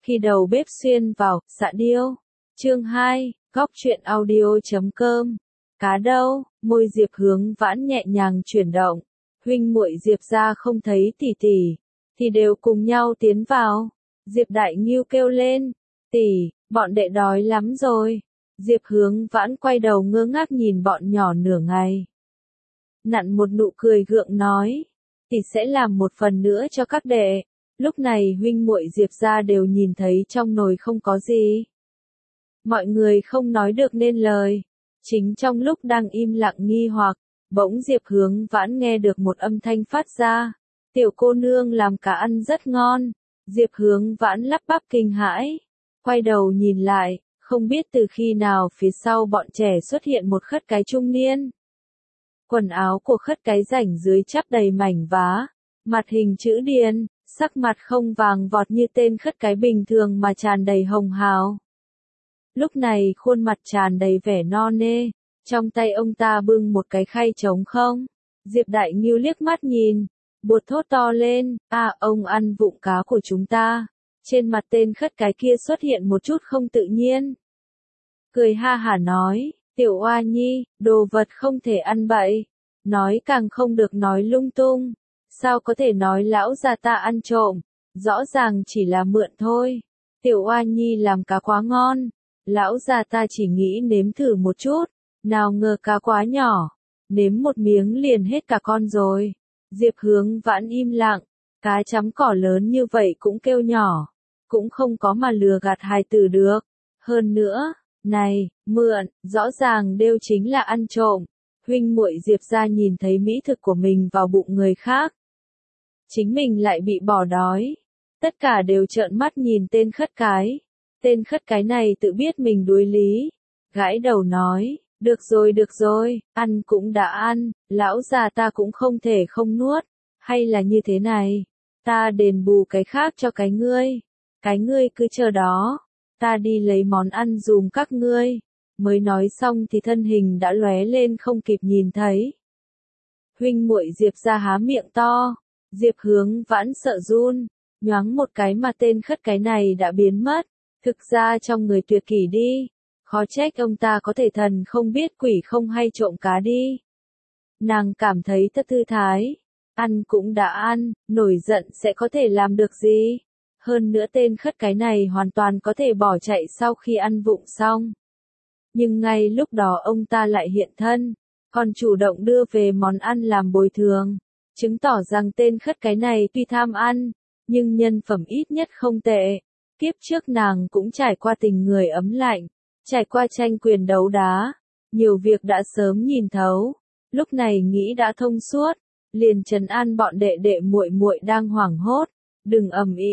Khi đầu bếp xuyên vào, xạ điêu. Chương 2, góc truyện audio.com. Cá đâu? Môi Diệp Hướng Vãn nhẹ nhàng chuyển động. Huynh muội Diệp gia không thấy tỷ tỷ, thì đều cùng nhau tiến vào. Diệp Đại Ngưu kêu lên, tỷ, bọn đệ đói lắm rồi. Diệp Hướng Vãn quay đầu ngơ ngác nhìn bọn nhỏ nửa ngày. Nặn một nụ cười gượng nói, tỷ sẽ làm một phần nữa cho các đệ. Lúc này huynh muội Diệp gia đều nhìn thấy trong nồi không có gì. Mọi người không nói được nên lời. Chính trong lúc đang im lặng nghi hoặc, bỗng Diệp Hướng Vãn nghe được một âm thanh phát ra. Tiểu cô nương làm cá ăn rất ngon. Diệp Hướng Vãn lắp bắp kinh hãi. Quay đầu nhìn lại, không biết từ khi nào phía sau bọn trẻ xuất hiện một khất cái trung niên. Quần áo của khất cái rảnh dưới chắp đầy mảnh vá, mặt hình chữ điền, sắc mặt không vàng vọt như tên khất cái bình thường mà tràn đầy hồng hào. Lúc này khuôn mặt tràn đầy vẻ no nê, trong tay ông ta bưng một cái khay trống không. Diệp Đại Ngưu liếc mắt nhìn, buột thốt to lên, ông ăn vụng cá của chúng ta. Trên mặt tên khất cái kia xuất hiện một chút không tự nhiên. Cười ha hả nói, tiểu oa nhi, đồ vật không thể ăn bậy. Nói càng không được nói lung tung. Sao có thể nói lão già ta ăn trộm, rõ ràng chỉ là mượn thôi. Tiểu oa nhi làm cá quá ngon. Lão già ta chỉ nghĩ nếm thử một chút, nào ngờ cá quá nhỏ, nếm một miếng liền hết cả con rồi. Diệp Hướng Vãn im lặng, cá chấm cỏ lớn như vậy cũng kêu nhỏ, cũng không có mà lừa gạt hài tử được. Hơn nữa, này, mượn, rõ ràng đều chính là ăn trộm. Huynh muội Diệp gia nhìn thấy mỹ thực của mình vào bụng người khác. Chính mình lại bị bỏ đói. Tất cả đều trợn mắt nhìn tên khất cái. Tên khất cái này tự biết mình đuối lý. Gãi đầu nói, được rồi, ăn cũng đã ăn, lão già ta cũng không thể không nuốt. Hay là như thế này, ta đền bù cái khác cho cái ngươi cứ chờ đó, ta đi lấy món ăn dùm các ngươi. Mới nói xong thì thân hình đã lóe lên không kịp nhìn thấy. Huynh muội Diệp gia há miệng to, Diệp Hướng Vãn sợ run, nhoáng một cái mà tên khất cái này đã biến mất. Thực ra trong người tuyệt kỷ đi, khó trách ông ta có thể thần không biết quỷ không hay trộm cá đi. Nàng cảm thấy thật thư thái, ăn cũng đã ăn, nổi giận sẽ có thể làm được gì. Hơn nữa tên khất cái này hoàn toàn có thể bỏ chạy sau khi ăn vụng xong. Nhưng ngay lúc đó ông ta lại hiện thân, còn chủ động đưa về món ăn làm bồi thường, chứng tỏ rằng tên khất cái này tuy tham ăn, nhưng nhân phẩm ít nhất không tệ. Kiếp trước nàng cũng trải qua tình người ấm lạnh, trải qua tranh quyền đấu đá, nhiều việc đã sớm nhìn thấu, lúc này nghĩ đã thông suốt, liền trấn an bọn đệ đệ muội muội đang hoảng hốt, đừng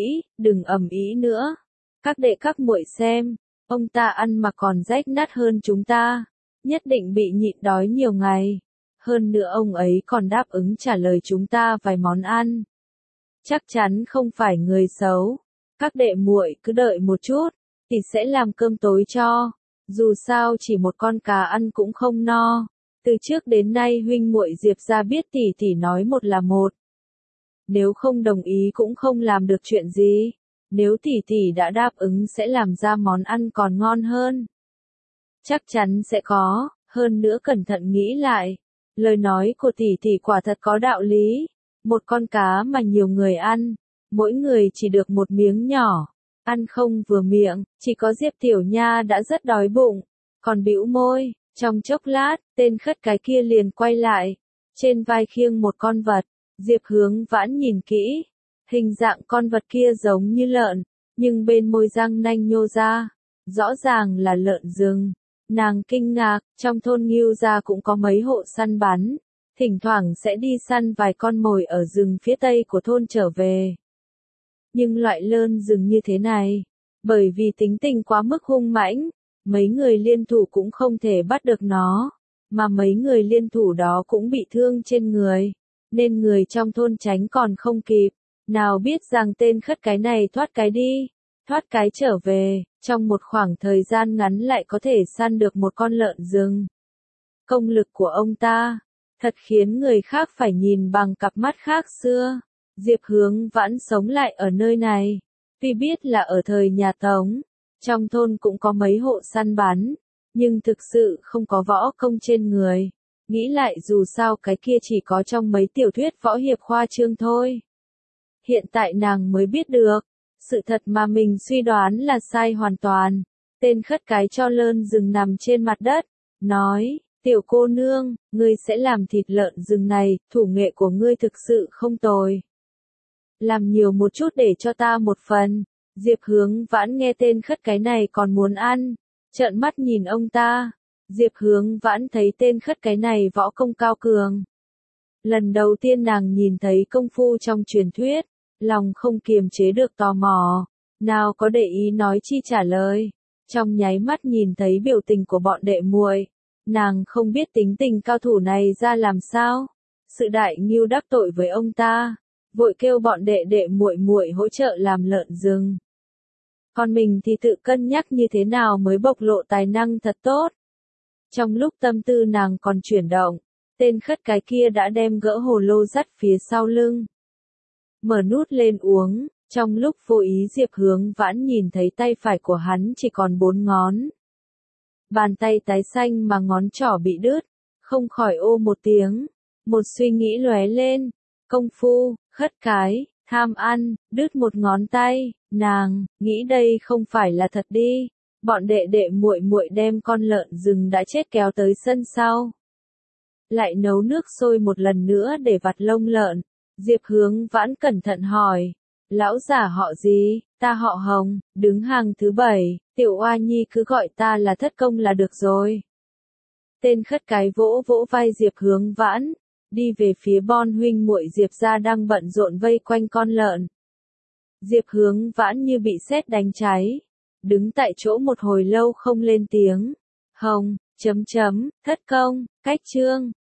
ầm ĩ nữa. Các đệ các muội xem, ông ta ăn mà còn rách nát hơn chúng ta, nhất định bị nhịn đói nhiều ngày. Hơn nữa ông ấy còn đáp ứng trả lời chúng ta vài món ăn. Chắc chắn không phải người xấu. Các đệ muội cứ đợi một chút, thì sẽ làm cơm tối cho. Dù sao chỉ một con cá ăn cũng không no. Từ trước đến nay huynh muội Diệp gia biết tỷ tỷ nói một là một. Nếu không đồng ý cũng không làm được chuyện gì. Nếu tỷ tỷ đã đáp ứng sẽ làm ra món ăn còn ngon hơn. Chắc chắn sẽ có, hơn nữa cẩn thận nghĩ lại. Lời nói của tỷ tỷ quả thật có đạo lý. Một con cá mà nhiều người ăn, mỗi người chỉ được một miếng nhỏ, ăn không vừa miệng, chỉ có Diệp Tiểu Nha đã rất đói bụng, còn bĩu môi. Trong chốc lát, tên khất cái kia liền quay lại, trên vai khiêng một con vật. Diệp Hướng Vãn nhìn kỹ, hình dạng con vật kia giống như lợn, nhưng bên môi răng nanh nhô ra, rõ ràng là lợn rừng. Nàng kinh ngạc, trong thôn Ngưu gia cũng có mấy hộ săn bắn, thỉnh thoảng sẽ đi săn vài con mồi ở rừng phía tây của thôn trở về. Nhưng loại lợn rừng như thế này, bởi vì tính tình quá mức hung mãnh, mấy người liên thủ cũng không thể bắt được nó, mà mấy người liên thủ đó cũng bị thương trên người, nên người trong thôn tránh còn không kịp, nào biết rằng tên khất cái này thoát cái đi, thoát cái trở về, trong một khoảng thời gian ngắn lại có thể săn được một con lợn rừng. Công lực của ông ta, thật khiến người khác phải nhìn bằng cặp mắt khác xưa. Diệp Hướng Vãn sống lại ở nơi này, Tuy biết là ở thời nhà Tống, trong thôn cũng có mấy hộ săn bắn, nhưng thực sự không có võ công trên người. Nghĩ lại dù sao cái kia chỉ có trong mấy tiểu thuyết võ hiệp khoa trương thôi. Hiện tại nàng mới biết được, sự thật mà mình suy đoán là sai hoàn toàn. Tên khất cái cho lợn rừng nằm trên mặt đất, nói, tiểu cô nương, ngươi sẽ làm thịt lợn rừng này, thủ nghệ của ngươi thực sự không tồi. Làm nhiều một chút để cho ta một phần. Diệp Hướng Vãn nghe tên khất cái này còn muốn ăn, trợn mắt nhìn ông ta. Diệp Hướng Vãn thấy tên khất cái này võ công cao cường. Lần đầu tiên nàng nhìn thấy công phu trong truyền thuyết, lòng không kiềm chế được tò mò, nào có để ý nói chi trả lời. Trong nháy mắt nhìn thấy biểu tình của bọn đệ muội, nàng không biết tính tình cao thủ này ra làm sao. Sự đại ngưu đắc tội với ông ta, vội kêu bọn đệ đệ muội muội hỗ trợ làm lợn rừng. Còn mình thì tự cân nhắc như thế nào mới bộc lộ tài năng thật tốt. Trong lúc tâm tư nàng còn chuyển động, tên khất cái kia đã đem gỡ hồ lô dắt phía sau lưng. Mở nút lên uống, trong lúc vô ý Diệp Hướng Vãn nhìn thấy tay phải của hắn chỉ còn 4 ngón. Bàn tay tái xanh mà ngón trỏ bị đứt, không khỏi ô một tiếng. Một suy nghĩ lóe lên, công phu, khất cái, tham ăn, đứt một ngón tay, nàng, nghĩ đây không phải là thật đi. Bọn đệ đệ muội muội đem con lợn rừng đã chết kéo tới sân sau. Lại nấu nước sôi một lần nữa để vặt lông lợn. Diệp Hướng Vãn cẩn thận hỏi, lão giả họ gì? Ta họ Hồng, đứng hàng thứ 7, tiểu oa nhi cứ gọi ta là Thất Công là được rồi. Tên khất cái vỗ vỗ vai Diệp Hướng Vãn, đi về phía Bon huynh muội Diệp gia đang bận rộn vây quanh con lợn. Diệp Hướng Vãn như bị sét đánh cháy, đứng tại chỗ một hồi lâu không lên tiếng. Hồng, Thất Công, cách chương.